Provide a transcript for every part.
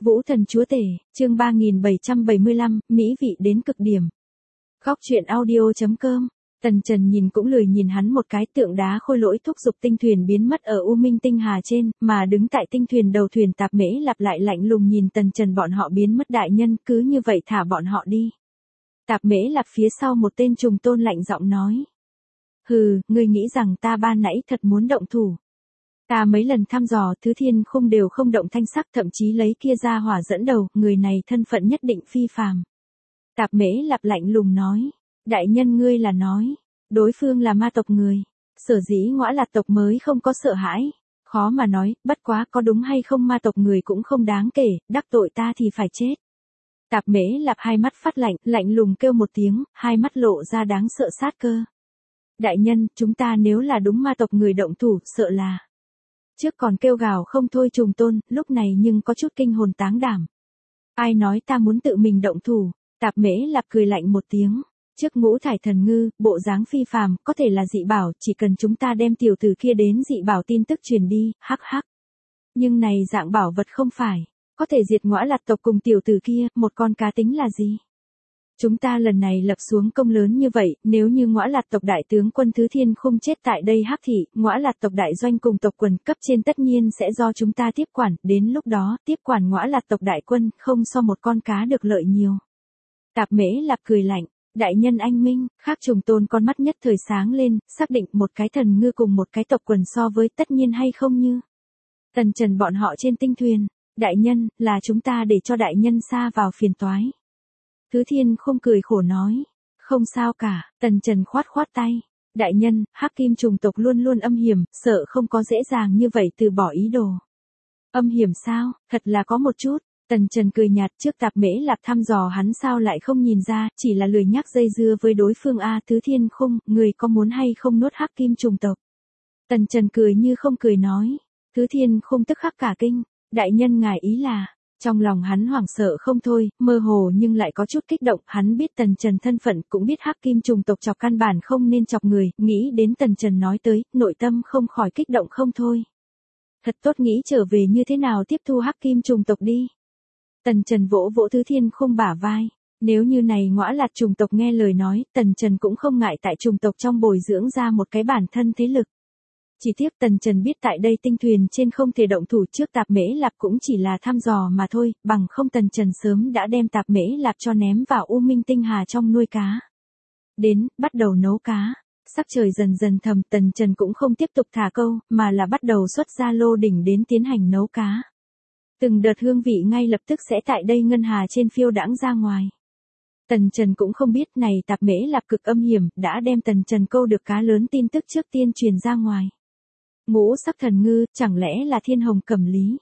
Vũ thần chúa tể, chương 3775, mỹ vị đến cực điểm. Góc truyện audio.com. Tần Trần nhìn cũng lười nhìn hắn một cái, tượng đá khôi lỗi thúc giục tinh thuyền biến mất ở U Minh tinh hà trên, mà đứng tại tinh thuyền đầu thuyền Tạp Mễ lặp lại lạnh lùng nhìn Tần Trần bọn họ biến mất. Đại nhân, cứ như vậy thả bọn họ đi. Tạp Mễ lặp phía sau một tên trùng tôn lạnh giọng nói. Hừ, ngươi nghĩ rằng ta ban nãy thật muốn động thủ. Ta mấy lần thăm dò Thứ Thiên Khung đều không động thanh sắc, thậm chí lấy kia ra hỏa dẫn đầu, người này thân phận nhất định phi phàm. Tạp Mễ lặp lạnh lùng nói. Đại nhân, ngươi là nói, đối phương là ma tộc người. Sở dĩ Ngõa Lạt tộc mới không có sợ hãi. Khó mà nói, bất quá có đúng hay không ma tộc người cũng không đáng kể, đắc tội ta thì phải chết. Tạp Mễ lặp hai mắt phát lạnh, lạnh lùng kêu một tiếng, hai mắt lộ ra đáng sợ sát cơ. Đại nhân, chúng ta nếu là đúng ma tộc người động thủ, sợ là. Trước còn kêu gào không thôi trùng tôn, lúc này nhưng có chút kinh hồn táng đảm. Ai nói ta muốn tự mình động thủ? Tạp Mễ lặp cười lạnh một tiếng. Trước ngũ thải thần ngư, bộ dáng phi phàm, có thể là dị bảo, chỉ cần chúng ta đem tiểu tử kia đến dị bảo tin tức truyền đi, hắc hắc. Nhưng này dạng bảo vật không phải, có thể diệt Ngõa Lạt tộc cùng tiểu tử kia, một con cá tính là gì? Chúng ta lần này lập xuống công lớn như vậy, nếu như Ngõa Lạt tộc đại tướng quân Thứ Thiên Khung chết tại đây hắc thị, Ngõa Lạt tộc đại doanh cùng tộc quần cấp trên tất nhiên sẽ do chúng ta tiếp quản, đến lúc đó, tiếp quản Ngõa Lạt tộc đại quân, không so một con cá được lợi nhiều. Tạp Mễ lặp cười lạnh. Đại nhân anh minh, khác trùng tôn con mắt nhất thời sáng lên, xác định một cái thần ngư cùng một cái tộc quần so với tất nhiên hay không như. Tần Trần bọn họ trên tinh thuyền, đại nhân, là chúng ta để cho đại nhân sa vào phiền toái. Thứ Thiên Khung cười khổ nói, không sao cả, Tần Trần khoát khoát tay. Đại nhân, hắc kim trùng tộc luôn luôn âm hiểm, sợ không có dễ dàng như vậy từ bỏ ý đồ. Âm hiểm sao, thật là có một chút. Tần Trần cười nhạt, trước Tạp Mễ lặp thăm dò hắn sao lại không nhìn ra, chỉ là lười nhắc dây dưa với đối phương. Thứ Thiên Khung, người có muốn hay không nuốt hắc kim trùng tộc? Tần Trần cười như không cười nói. Thứ Thiên Khung tức khắc cả kinh, đại nhân ngài ý là, trong lòng hắn hoảng sợ không thôi, mơ hồ nhưng lại có chút kích động, hắn biết Tần Trần thân phận, cũng biết hắc kim trùng tộc chọc căn bản không nên chọc người, nghĩ đến Tần Trần nói tới, nội tâm không khỏi kích động không thôi. Thật tốt, nghĩ trở về như thế nào tiếp thu hắc kim trùng tộc đi. Tần Trần vỗ vỗ Thứ Thiên Khung bả vai. Nếu như này Ngõa Lạt trùng tộc nghe lời nói, Tần Trần cũng không ngại tại trùng tộc trong bồi dưỡng ra một cái bản thân thế lực. Chỉ tiếc Tần Trần biết tại đây tinh thuyền trên không thể động thủ, trước Tạp Mễ lặp cũng chỉ là thăm dò mà thôi, bằng không Tần Trần sớm đã đem Tạp Mễ lặp cho ném vào U Minh tinh hà trong nuôi cá. Đến, bắt đầu nấu cá. Sắc trời dần dần thầm, Tần Trần cũng không tiếp tục thả câu, mà là bắt đầu xuất ra lô đỉnh đến tiến hành nấu cá. Từng đợt hương vị ngay lập tức sẽ tại đây ngân hà trên phiêu đãng ra ngoài. Tần Trần cũng không biết này Tạp Mễ lặp cực âm hiểm, đã đem Tần Trần câu được cá lớn tin tức trước tiên truyền ra ngoài. Ngũ sắc thần ngư, chẳng lẽ là Thiên Hồng Cẩm Lý?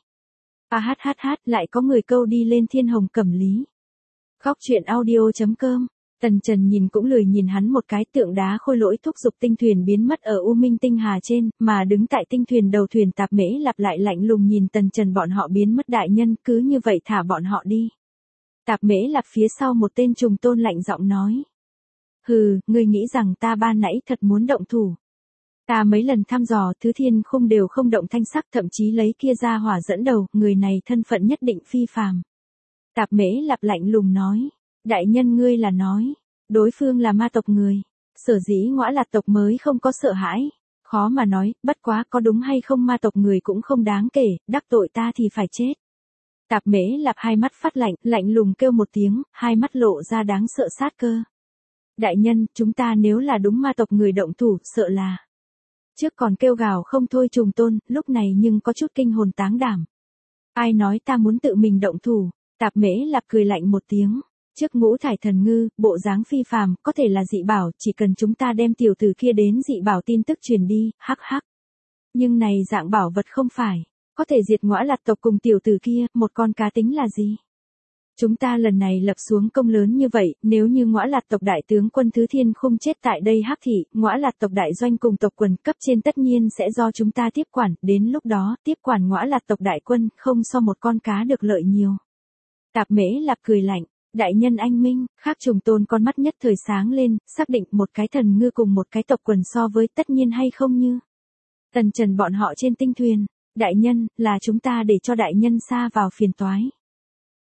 Lại có người câu đi lên Thiên Hồng Cẩm Lý. Góc truyện audio.com. Tần Trần nhìn cũng lười nhìn hắn một cái, tượng đá khôi lỗi thúc giục tinh thuyền biến mất ở U Minh tinh hà trên, mà đứng tại tinh thuyền đầu thuyền Tạp Mễ lặp lại lạnh lùng nhìn Tần Trần bọn họ biến mất. Đại nhân, cứ như vậy thả bọn họ đi. Tạp Mễ lặp phía sau một tên trùng tôn lạnh giọng nói. Hừ, ngươi nghĩ rằng ta ban nãy thật muốn động thủ. Ta mấy lần thăm dò Thứ Thiên Khung đều không động thanh sắc, thậm chí lấy kia ra hỏa dẫn đầu, người này thân phận nhất định phi phàm. Tạp Mễ lặp lạnh lùng nói. Đại nhân, ngươi là nói, đối phương là ma tộc người. Sở dĩ Ngõa Lạt tộc mới không có sợ hãi. Khó mà nói, bất quá có đúng hay không ma tộc người cũng không đáng kể, đắc tội ta thì phải chết. Tạp Mễ lặp hai mắt phát lạnh, lạnh lùng kêu một tiếng, hai mắt lộ ra đáng sợ sát cơ. Đại nhân, chúng ta nếu là đúng ma tộc người động thủ, sợ là. Trước còn kêu gào không thôi trùng tôn, lúc này nhưng có chút kinh hồn táng đảm. Ai nói ta muốn tự mình động thủ? Tạp Mễ lặp cười lạnh một tiếng. Trước ngũ thải thần ngư, bộ dáng phi phàm, có thể là dị bảo, chỉ cần chúng ta đem tiểu tử kia đến dị bảo tin tức truyền đi, hắc hắc. Nhưng này dạng bảo vật không phải, có thể diệt Ngõa Lạt tộc cùng tiểu tử kia, một con cá tính là gì? Chúng ta lần này lập xuống công lớn như vậy, nếu như Ngõa Lạt tộc đại tướng quân Thứ Thiên Khung chết tại đây hắc thị, Ngõa Lạt tộc đại doanh cùng tộc quần cấp trên tất nhiên sẽ do chúng ta tiếp quản, đến lúc đó, tiếp quản Ngõa Lạt tộc đại quân, không so một con cá được lợi nhiều. Tạp Mễ lặp cười lạnh. Đại nhân anh minh, khác trùng tôn con mắt nhất thời sáng lên, xác định một cái thần ngư cùng một cái tộc quần so với tất nhiên hay không như. Tần Trần bọn họ trên tinh thuyền, đại nhân, là chúng ta để cho đại nhân sa vào phiền toái.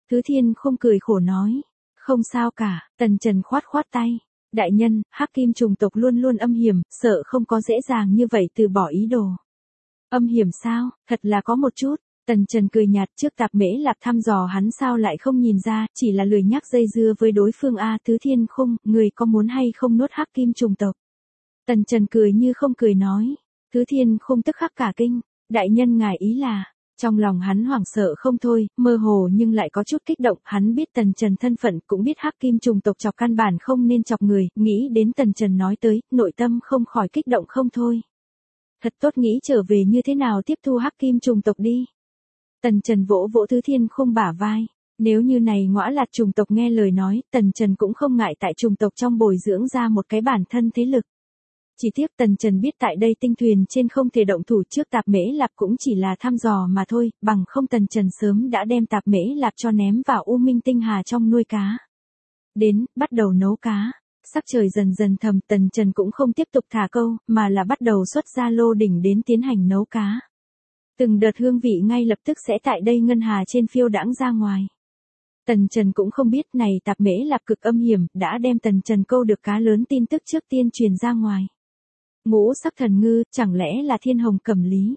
Thứ Thiên không cười khổ nói. Không sao cả, Tần Trần khoát khoát tay. Đại nhân, hắc kim trùng tộc luôn luôn âm hiểm, sợ không có dễ dàng như vậy từ bỏ ý đồ. Âm hiểm sao, thật là có một chút. Tần Trần cười nhạt trước Tạp Mễ Lạp thăm dò hắn sao lại không nhìn ra, chỉ là lười nhắc dây dưa với đối phương a. Thứ Thiên Khung, người có muốn hay không nuốt hắc kim trùng tộc? Tần Trần cười như không cười nói. Thứ Thiên Khung tức khắc cả kinh, đại nhân ngài ý là, trong lòng hắn hoảng sợ không thôi, mơ hồ nhưng lại có chút kích động, hắn biết Tần Trần thân phận cũng biết hắc kim trùng tộc chọc căn bản không nên chọc người, nghĩ đến Tần Trần nói tới, nội tâm không khỏi kích động không thôi. Thật tốt nghĩ trở về như thế nào tiếp thu hắc kim trùng tộc đi. Tần Trần vỗ vỗ Thứ Thiên Khung bả vai. Nếu như này ngõa lạt trùng tộc nghe lời nói, Tần Trần cũng không ngại tại trùng tộc trong bồi dưỡng ra một cái bản thân thế lực. Chỉ tiếc Tần Trần biết tại đây tinh thuyền trên không thể động thủ trước Tạp Mễ Lạp cũng chỉ là thăm dò mà thôi, bằng không Tần Trần sớm đã đem Tạp Mễ Lạp cho ném vào U Minh Tinh Hà trong nuôi cá. Đến, bắt đầu nấu cá. Sắc trời dần dần thầm, Tần Trần cũng không tiếp tục thả câu, mà là bắt đầu xuất ra lô đỉnh đến tiến hành nấu cá. Từng đợt hương vị ngay lập tức sẽ tại đây ngân hà trên phiêu đãng ra ngoài. Tần Trần cũng không biết này Tạp Mễ Lạp cực âm hiểm, đã đem Tần Trần câu được cá lớn tin tức trước tiên truyền ra ngoài. Ngũ sắc thần ngư, chẳng lẽ là Thiên Hồng Cẩm Lý?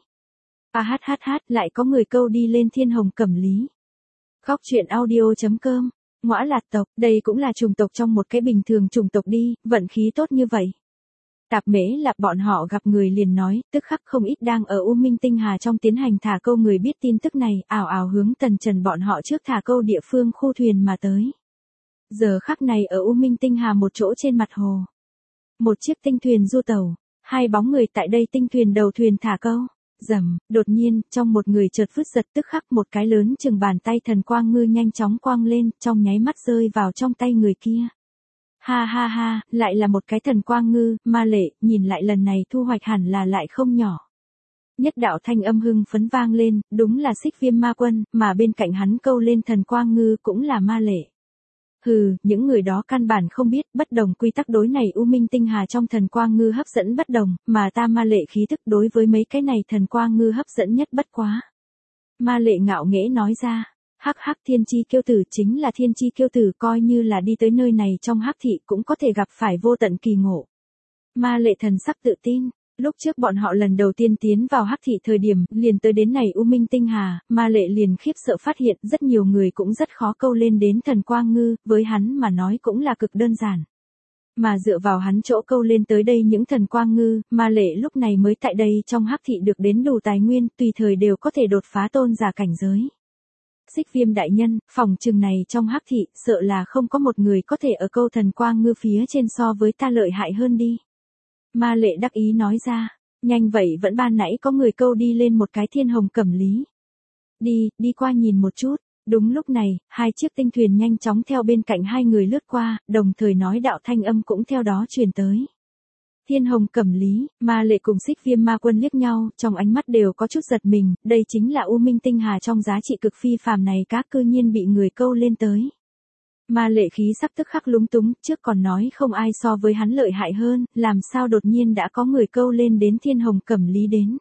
Lại có người câu đi lên Thiên Hồng Cẩm Lý. Khóc chuyện audio.com. Ngõa lạt tộc, đây cũng là trùng tộc trong một cái bình thường trùng tộc đi, vận khí tốt như vậy. Tạp Mễ Lạp bọn họ gặp người liền nói, tức khắc không ít đang ở U Minh Tinh Hà trong tiến hành thả câu, người biết tin tức này, ào ào hướng Tần Trần bọn họ trước thả câu địa phương khu thuyền mà tới. Giờ khắc này ở U Minh Tinh Hà một chỗ trên mặt hồ. Một chiếc tinh thuyền du tàu, hai bóng người tại đây tinh thuyền đầu thuyền thả câu. Rầm, đột nhiên, trong một người chợt vứt giật tức khắc một cái lớn chừng bàn tay thần quang ngư nhanh chóng quang lên, trong nháy mắt rơi vào trong tay người kia. Ha ha ha, lại là một cái thần quang ngư, ma lệ, nhìn lại lần này thu hoạch hẳn là lại không nhỏ. Nhất đạo thanh âm hưng phấn vang lên, đúng là Xích Viêm Ma Quân, mà bên cạnh hắn câu lên thần quang ngư cũng là ma lệ. Hừ, những người đó căn bản không biết, bất đồng quy tắc đối này U Minh Tinh Hà trong thần quang ngư hấp dẫn bất đồng, mà ta ma lệ khí thức đối với mấy cái này thần quang ngư hấp dẫn nhất bất quá. Ma lệ ngạo nghễ nói ra. Hắc hắc thiên chi kiêu tử chính là thiên chi kiêu tử, coi như là đi tới nơi này trong hắc thị cũng có thể gặp phải vô tận kỳ ngộ. Ma lệ thần sắc tự tin, lúc trước bọn họ lần đầu tiên tiến vào hắc thị thời điểm, liền tới đến này U Minh Tinh Hà, ma lệ liền khiếp sợ phát hiện rất nhiều người cũng rất khó câu lên đến thần quang ngư, với hắn mà nói cũng là cực đơn giản. Mà dựa vào hắn chỗ câu lên tới đây những thần quang ngư, ma lệ lúc này mới tại đây trong hắc thị được đến đủ tài nguyên, tùy thời đều có thể đột phá tôn giả cảnh giới. Xích Viêm đại nhân, phòng trường này trong hắc thị, sợ là không có một người có thể ở câu thần quang ngư phía trên so với ta lợi hại hơn đi. Ma lệ đắc ý nói ra, nhanh vậy vẫn ban nãy có người câu đi lên một cái Thiên Hồng Cẩm Lý. Đi qua nhìn một chút. Đúng lúc này, hai chiếc tinh thuyền nhanh chóng theo bên cạnh hai người lướt qua, đồng thời nói đạo thanh âm cũng theo đó truyền tới. Thiên Hồng Cẩm Lý, ma lệ cùng Xích Viêm Ma Quân liếc nhau, trong ánh mắt đều có chút giật mình, đây chính là U Minh Tinh Hà trong giá trị cực phi phàm này cá cư nhiên bị người câu lên tới. Ma lệ khí sắc tức khắc lúng túng, trước còn nói không ai so với hắn lợi hại hơn, làm sao đột nhiên đã có người câu lên đến Thiên Hồng Cẩm Lý đến.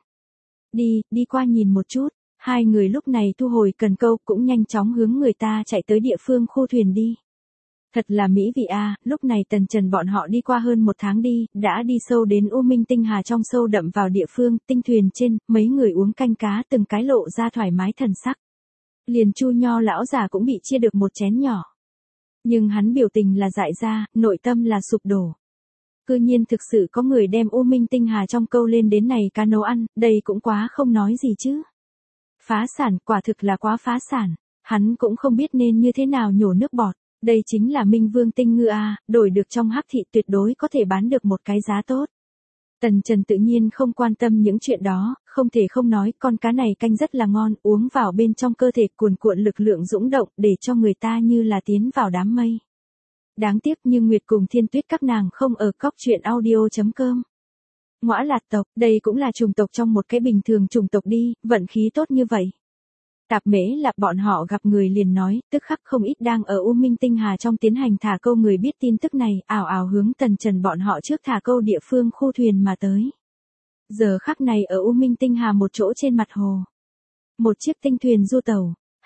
Đi qua nhìn một chút. Hai người lúc này thu hồi cần câu cũng nhanh chóng hướng người ta chạy tới địa phương khu thuyền đi. Thật là mỹ vị a, lúc này Tần Trần bọn họ đi qua hơn một tháng đi, đã đi sâu đến U Minh Tinh Hà trong sâu đậm vào địa phương, tinh thuyền trên, mấy người uống canh cá từng cái lộ ra thoải mái thần sắc. Liền Chu Nho lão già cũng bị chia được một chén nhỏ. Nhưng hắn biểu tình là dại ra, nội tâm là sụp đổ. Cư nhiên thực sự có người đem U Minh Tinh Hà trong câu lên đến này cá nấu ăn, đây cũng quá không nói gì chứ. Phá sản, quả thực là quá phá sản. Hắn cũng không biết nên như thế nào nhổ nước bọt. Đây chính là Minh Vương tinh ngư a, đổi được trong hắc thị tuyệt đối có thể bán được một cái giá tốt. Tần Trần tự nhiên không quan tâm những chuyện đó, không thể không nói con cá này canh rất là ngon, uống vào bên trong cơ thể cuồn cuộn lực lượng dũng động để cho người ta như là tiến vào đám mây. Đáng tiếc như Nguyệt cùng Thiên Tuyết các nàng không ở Cóc Truyện Audio.com. Ngõa lạt tộc, đây cũng là chủng tộc trong một cái bình thường chủng tộc đi, vận khí tốt như vậy. Tạp Mễ Lạp bọn họ gặp người liền nói, tức khắc không ít đang ở U Minh Tinh Hà trong tiến hành thả câu, người biết tin tức này, ào ào hướng Tần Trần bọn họ trước thả câu địa phương khu thuyền mà tới. Giờ khắc này ở U Minh Tinh Hà một chỗ trên mặt hồ. Một chiếc tinh thuyền du tàu,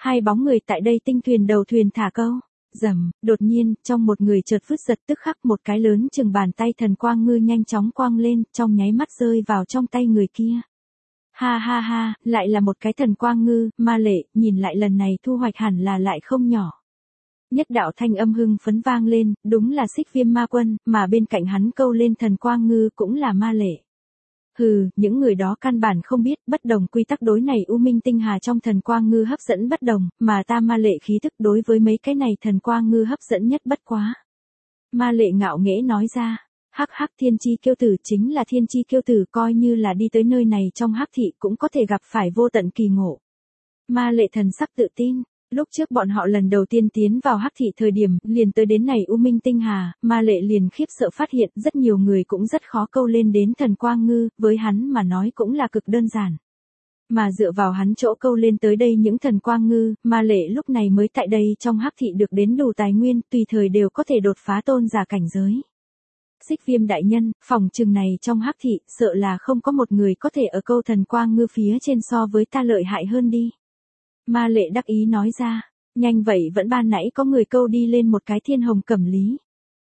Hai bóng người tại đây tinh thuyền đầu thuyền thả câu. Rầm, đột nhiên, trong một người chợt vứt giật tức khắc một cái lớn chừng bàn tay thần quang ngư nhanh chóng quang lên, trong nháy mắt rơi vào trong tay người kia. Ha ha ha, lại là một cái thần quang ngư, ma lệ, nhìn lại lần này thu hoạch hẳn là lại không nhỏ. Nhất đạo thanh âm hưng phấn vang lên, đúng là Xích Viêm ma quân, mà bên cạnh hắn câu lên thần quang ngư cũng là ma lệ. Hừ, những người đó căn bản không biết, bất đồng quy tắc đối này U Minh Tinh Hà trong thần quang ngư hấp dẫn bất đồng, mà ta ma lệ khí thức đối với mấy cái này thần quang ngư hấp dẫn nhất bất quá. Ma lệ ngạo nghễ nói ra, hắc hắc thiên chi kiêu tử chính là thiên chi kiêu tử, coi như là đi tới nơi này trong hắc thị cũng có thể gặp phải vô tận kỳ ngộ. Ma lệ thần sắc tự tin. Lúc trước bọn họ lần đầu tiên tiến vào hắc thị thời điểm, liền tới đến này U Minh Tinh Hà, ma lệ liền khiếp sợ phát hiện rất nhiều người cũng rất khó câu lên đến thần quang ngư, với hắn mà nói cũng là cực đơn giản. Mà dựa vào hắn chỗ câu lên tới đây những thần quang ngư, ma lệ lúc này mới tại đây trong hắc thị được đến đủ tài nguyên, tùy thời đều có thể đột phá tôn giả cảnh giới. Xích Viêm đại nhân, phòng trường này trong hắc thị, sợ là không có một người có thể ở câu thần quang ngư phía trên so với ta lợi hại hơn đi. Ma lệ đắc ý nói ra, nhanh vậy vẫn ban nãy có người câu đi lên một cái thiên hồng cẩm lý.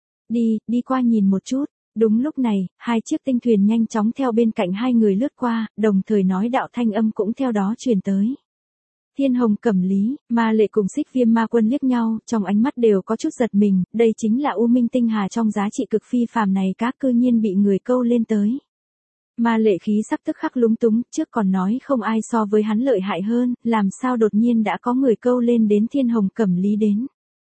Đi qua nhìn một chút, đúng lúc này, hai chiếc tinh thuyền nhanh chóng theo bên cạnh hai người lướt qua, đồng thời nói đạo thanh âm cũng theo đó truyền tới. Thiên hồng cẩm lý, ma lệ cùng Xích Viêm ma quân liếc nhau, trong ánh mắt đều có chút giật mình, đây chính là U Minh Tinh Hà trong giá trị cực phi phàm này cá cư nhiên bị người câu lên tới. Ma lệ khí sắc tức khắc lúng túng, trước còn nói không ai so với hắn lợi hại hơn, làm sao đột nhiên đã có người câu lên đến thiên hồng cẩm lý đến.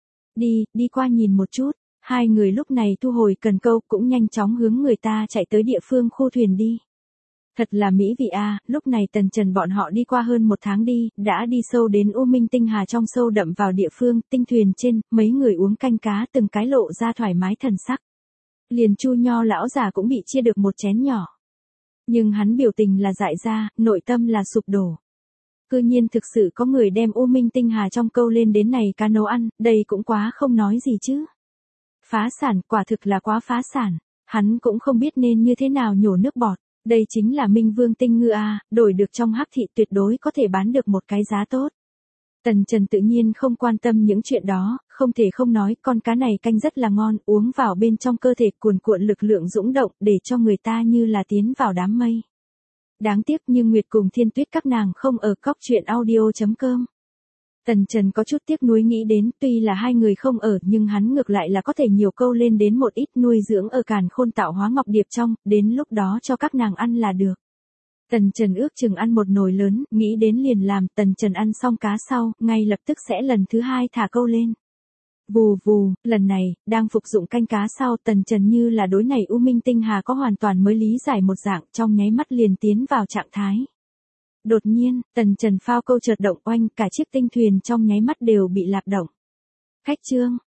Đi qua nhìn một chút, hai người lúc này thu hồi cần câu cũng nhanh chóng hướng người ta chạy tới địa phương khu thuyền đi. Thật là mỹ vị a, lúc này Tần Trần bọn họ đi qua hơn một tháng đi, đã đi sâu đến U Minh Tinh Hà trong sâu đậm vào địa phương, tinh thuyền trên, mấy người uống canh cá từng cái lộ ra thoải mái thần sắc. Liền Chu Nho lão già cũng bị chia được một chén nhỏ. Nhưng hắn biểu tình là dại ra, nội tâm là sụp đổ. Cư nhiên thực sự có người đem U Minh Tinh Hà trong câu lên đến này cá nấu ăn, đây cũng quá không nói gì chứ. Phá sản, quả thực là quá phá sản. Hắn cũng không biết nên như thế nào nhổ nước bọt. Đây chính là Minh Vương tinh ngư a, đổi được trong hắc thị tuyệt đối có thể bán được một cái giá tốt. Tần Trần tự nhiên không quan tâm những chuyện đó, không thể không nói con cá này canh rất là ngon, uống vào bên trong cơ thể cuồn cuộn lực lượng dũng động để cho người ta như là tiến vào đám mây. Đáng tiếc như Nguyệt cùng Thiên Tuyết các nàng không ở cóc truyện audio.com. Tần Trần có chút tiếc nuối nghĩ đến, tuy là hai người không ở nhưng hắn ngược lại là có thể nhiều câu lên đến một ít nuôi dưỡng ở Càn Khôn Tạo Hóa Ngọc Điệp trong, đến lúc đó cho các nàng ăn là được. Tần Trần ước chừng ăn một nồi lớn, nghĩ đến liền làm, Tần Trần ăn xong cá sau, ngay lập tức sẽ lần thứ hai thả câu lên. Vù vù, lần này, đang phục dụng canh cá sau Tần Trần như là đối này U Minh Tinh Hà có hoàn toàn mới lý giải một dạng, trong nháy mắt liền tiến vào trạng thái. Đột nhiên, Tần Trần phao câu chợt động oanh, cả chiếc tinh thuyền trong nháy mắt đều bị lạp động. Khách trương,